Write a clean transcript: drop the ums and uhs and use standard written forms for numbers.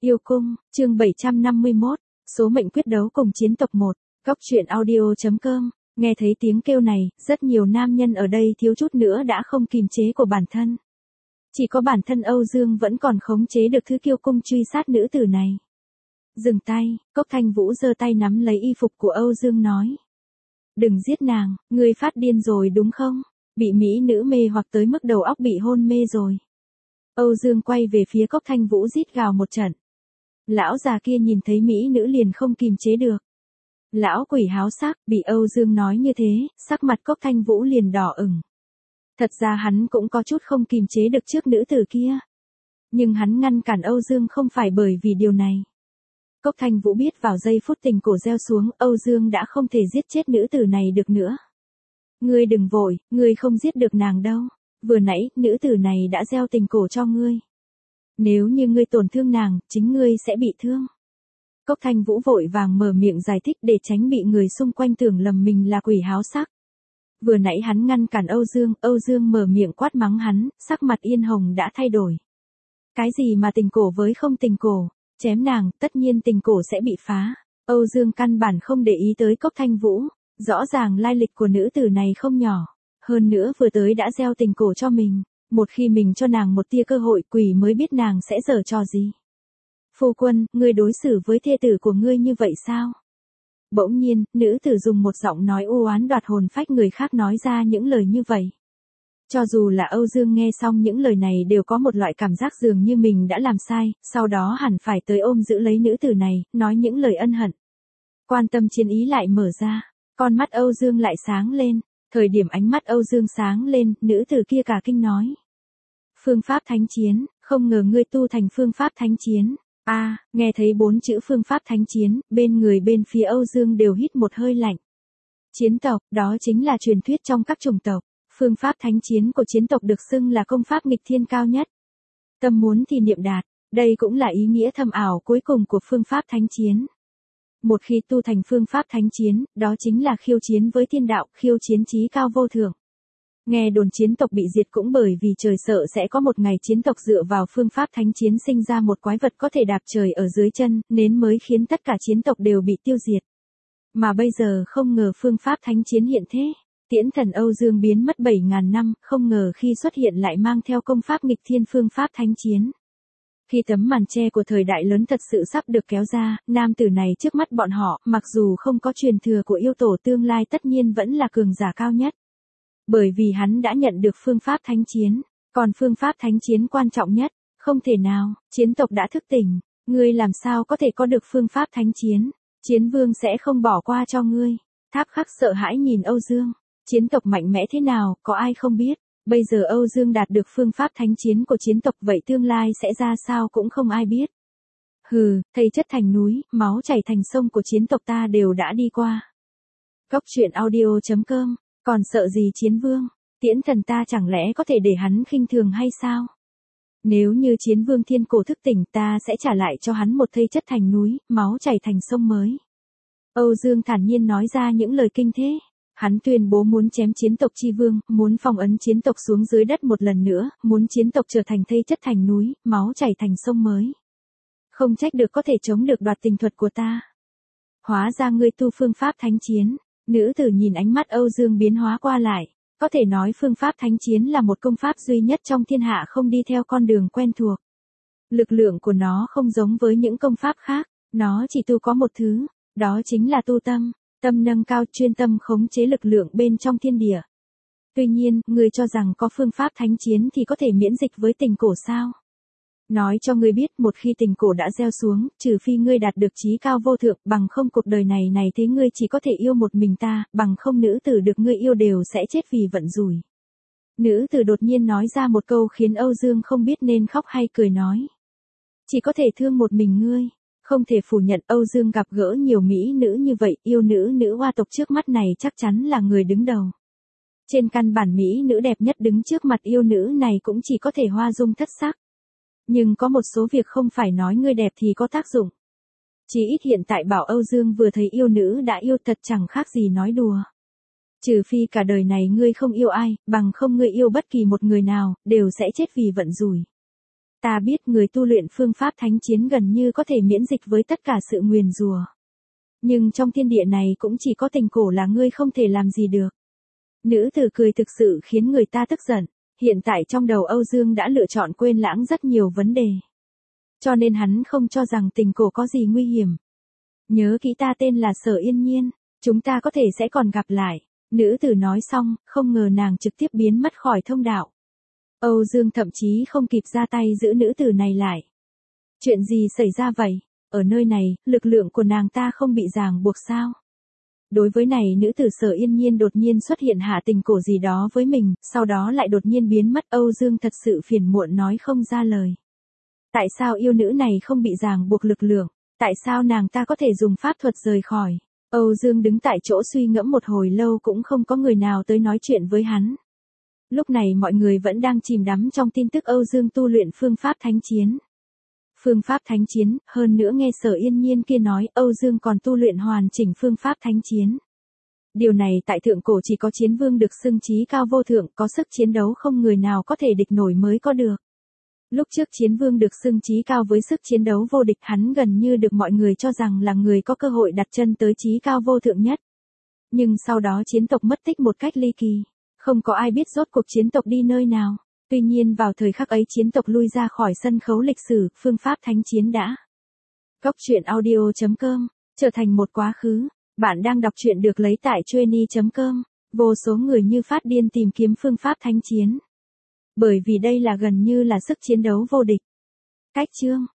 Yêu cung, chương 751, số mệnh quyết đấu cùng chiến tộc 1, góc truyện audio.com, nghe thấy tiếng kêu này, rất nhiều nam nhân ở đây thiếu chút nữa đã không kìm chế của bản thân. Chỉ có bản thân Âu Dương vẫn còn khống chế được thứ kiêu cung truy sát nữ tử này. Dừng tay, Cốc Thanh Vũ giơ tay nắm lấy y phục của Âu Dương nói. Đừng giết nàng, ngươi phát điên rồi đúng không? Bị mỹ nữ mê hoặc tới mức đầu óc bị hôn mê rồi. Âu Dương quay về phía Cốc Thanh Vũ rít gào một trận. Lão già kia nhìn thấy mỹ nữ liền không kìm chế được. Lão quỷ háo sắc, bị Âu Dương nói như thế, sắc mặt Cốc Thanh Vũ liền đỏ ửng. Thật ra hắn cũng có chút không kìm chế được trước nữ tử kia. Nhưng hắn ngăn cản Âu Dương không phải bởi vì điều này. Cốc Thanh Vũ biết vào giây phút tình cổ gieo xuống, Âu Dương đã không thể giết chết nữ tử này được nữa. Ngươi đừng vội, ngươi không giết được nàng đâu. Vừa nãy, nữ tử này đã gieo tình cổ cho ngươi. Nếu như ngươi tổn thương nàng, chính ngươi sẽ bị thương. Cốc Thanh Vũ vội vàng mở miệng giải thích để tránh bị người xung quanh tưởng lầm mình là quỷ háo sắc. Vừa nãy hắn ngăn cản Âu Dương mở miệng quát mắng hắn, sắc mặt Yên Hồng đã thay đổi. Cái gì mà tình cổ với không tình cổ, chém nàng, tất nhiên tình cổ sẽ bị phá. Âu Dương căn bản không để ý tới Cốc Thanh Vũ, rõ ràng lai lịch của nữ tử này không nhỏ. Hơn nữa vừa tới đã gieo tình cổ cho mình, một khi mình cho nàng một tia cơ hội quỷ mới biết nàng sẽ giở trò gì. Phu quân, ngươi đối xử với thê tử của ngươi như vậy sao? Bỗng nhiên, nữ tử dùng một giọng nói u oán đoạt hồn phách người khác nói ra những lời như vậy. Cho dù là Âu Dương nghe xong những lời này đều có một loại cảm giác dường như mình đã làm sai, sau đó hẳn phải tới ôm giữ lấy nữ tử này, nói những lời ân hận. Quan tâm chiến ý lại mở ra, con mắt Âu Dương lại sáng lên. Thời điểm ánh mắt Âu Dương sáng lên, nữ tử kia cả kinh nói. Phương pháp thánh chiến, không ngờ ngươi tu thành phương pháp thánh chiến. Nghe thấy 4 chữ phương pháp thánh chiến, bên phía Âu Dương đều hít một hơi lạnh. Chiến tộc, đó chính là truyền thuyết trong các chủng tộc. Phương pháp thánh chiến của chiến tộc được xưng là công pháp nghịch thiên cao nhất. Tâm muốn thì niệm đạt, đây cũng là ý nghĩa thâm ảo cuối cùng của phương pháp thánh chiến. Một khi tu thành phương pháp thánh chiến, đó chính là khiêu chiến với thiên đạo, khiêu chiến chí cao vô thượng. Nghe đồn chiến tộc bị diệt cũng bởi vì trời sợ sẽ có một ngày chiến tộc dựa vào phương pháp thánh chiến sinh ra một quái vật có thể đạp trời ở dưới chân, nên mới khiến tất cả chiến tộc đều bị tiêu diệt. Mà bây giờ không ngờ phương pháp thánh chiến hiện thế. Tiễn thần Âu Dương biến mất 7.000 năm, không ngờ khi xuất hiện lại mang theo công pháp nghịch thiên phương pháp thánh chiến. Khi tấm màn che của thời đại lớn thật sự sắp được kéo ra, nam tử này trước mắt bọn họ, mặc dù không có truyền thừa của yêu tổ tương lai tất nhiên vẫn là cường giả cao nhất. Bởi vì hắn đã nhận được phương pháp thánh chiến, còn phương pháp thánh chiến quan trọng nhất, không thể nào, chiến tộc đã thức tỉnh, ngươi làm sao có thể có được phương pháp thánh chiến, chiến vương sẽ không bỏ qua cho ngươi. Tháp Khắc sợ hãi nhìn Âu Dương, chiến tộc mạnh mẽ thế nào, có ai không biết. Bây giờ Âu Dương đạt được phương pháp thánh chiến của chiến tộc vậy tương lai sẽ ra sao cũng không ai biết. Hừ, thây chất thành núi, máu chảy thành sông của chiến tộc ta đều đã đi qua. Góc truyện audio.com, còn sợ gì chiến vương, tiễn thần ta chẳng lẽ có thể để hắn khinh thường hay sao? Nếu như chiến vương thiên cổ thức tỉnh ta sẽ trả lại cho hắn một thây chất thành núi, máu chảy thành sông mới. Âu Dương thản nhiên nói ra những lời kinh thế. Hắn tuyên bố muốn chém chiến tộc chi vương, muốn phong ấn chiến tộc xuống dưới đất một lần nữa, muốn chiến tộc trở thành thây chất thành núi, máu chảy thành sông mới. Không trách được có thể chống được đoạt tình thuật của ta. Hóa ra ngươi tu phương pháp thánh chiến. Nữ tử nhìn ánh mắt Âu Dương biến hóa qua lại. Có thể nói phương pháp thánh chiến là một công pháp duy nhất trong thiên hạ không đi theo con đường quen thuộc. Lực lượng của nó không giống với những công pháp khác, nó chỉ tu có một thứ, đó chính là tu tâm. Tâm nâng cao chuyên tâm khống chế lực lượng bên trong thiên địa. Tuy nhiên, người cho rằng có phương pháp thánh chiến thì có thể miễn dịch với tình cổ sao? Nói cho ngươi biết một khi tình cổ đã gieo xuống, trừ phi ngươi đạt được chí cao vô thượng, bằng không cuộc đời này thế ngươi chỉ có thể yêu một mình ta, bằng không nữ tử được ngươi yêu đều sẽ chết vì vận rủi. Nữ tử đột nhiên nói ra một câu khiến Âu Dương không biết nên khóc hay cười nói. Chỉ có thể thương một mình ngươi. Không thể phủ nhận Âu Dương gặp gỡ nhiều mỹ nữ như vậy, yêu nữ hoa tộc trước mắt này chắc chắn là người đứng đầu. Trên căn bản mỹ nữ đẹp nhất đứng trước mặt yêu nữ này cũng chỉ có thể hoa dung thất sắc. Nhưng có một số việc không phải nói ngươi đẹp thì có tác dụng. Chỉ ít hiện tại bảo Âu Dương vừa thấy yêu nữ đã yêu thật chẳng khác gì nói đùa. Trừ phi cả đời này ngươi không yêu ai, bằng không ngươi yêu bất kỳ một người nào, đều sẽ chết vì vận rủi. Ta biết người tu luyện phương pháp thánh chiến gần như có thể miễn dịch với tất cả sự nguyền rủa. Nhưng trong thiên địa này cũng chỉ có tình cổ là ngươi không thể làm gì được. Nữ tử cười thực sự khiến người ta tức giận. Hiện tại trong đầu Âu Dương đã lựa chọn quên lãng rất nhiều vấn đề. Cho nên hắn không cho rằng tình cổ có gì nguy hiểm. Nhớ kỹ ta tên là Sở Yên Nhiên, chúng ta có thể sẽ còn gặp lại. Nữ tử nói xong, không ngờ nàng trực tiếp biến mất khỏi thông đạo. Âu Dương thậm chí không kịp ra tay giữ nữ tử này lại. Chuyện gì xảy ra vậy? Ở nơi này, lực lượng của nàng ta không bị ràng buộc sao? Đối với này nữ tử Sở Yên Nhiên đột nhiên xuất hiện hạ tình cổ gì đó với mình, sau đó lại đột nhiên biến mất. Âu Dương thật sự phiền muộn nói không ra lời. Tại sao yêu nữ này không bị ràng buộc lực lượng? Tại sao nàng ta có thể dùng pháp thuật rời khỏi? Âu Dương đứng tại chỗ suy ngẫm một hồi lâu cũng không có người nào tới nói chuyện với hắn. Lúc này mọi người vẫn đang chìm đắm trong tin tức Âu Dương tu luyện phương pháp thánh chiến. Phương pháp thánh chiến, hơn nữa nghe Sở Yên Nhiên kia nói Âu Dương còn tu luyện hoàn chỉnh phương pháp thánh chiến. Điều này tại thượng cổ chỉ có chiến vương được xưng chí cao vô thượng, có sức chiến đấu không người nào có thể địch nổi mới có được. Lúc trước chiến vương được xưng chí cao với sức chiến đấu vô địch, hắn gần như được mọi người cho rằng là người có cơ hội đặt chân tới chí cao vô thượng nhất. Nhưng sau đó chiến tộc mất tích một cách ly kỳ. Không có ai biết rốt cuộc chiến tộc đi nơi nào. Tuy nhiên vào thời khắc ấy chiến tộc lui ra khỏi sân khấu lịch sử, phương pháp thánh chiến đã. Góc truyện audio.com, trở thành một quá khứ. Bạn đang đọc truyện được lấy tại Chueny.com. Vô số người như phát điên tìm kiếm phương pháp thánh chiến. Bởi vì đây là gần như là sức chiến đấu vô địch. Cách chương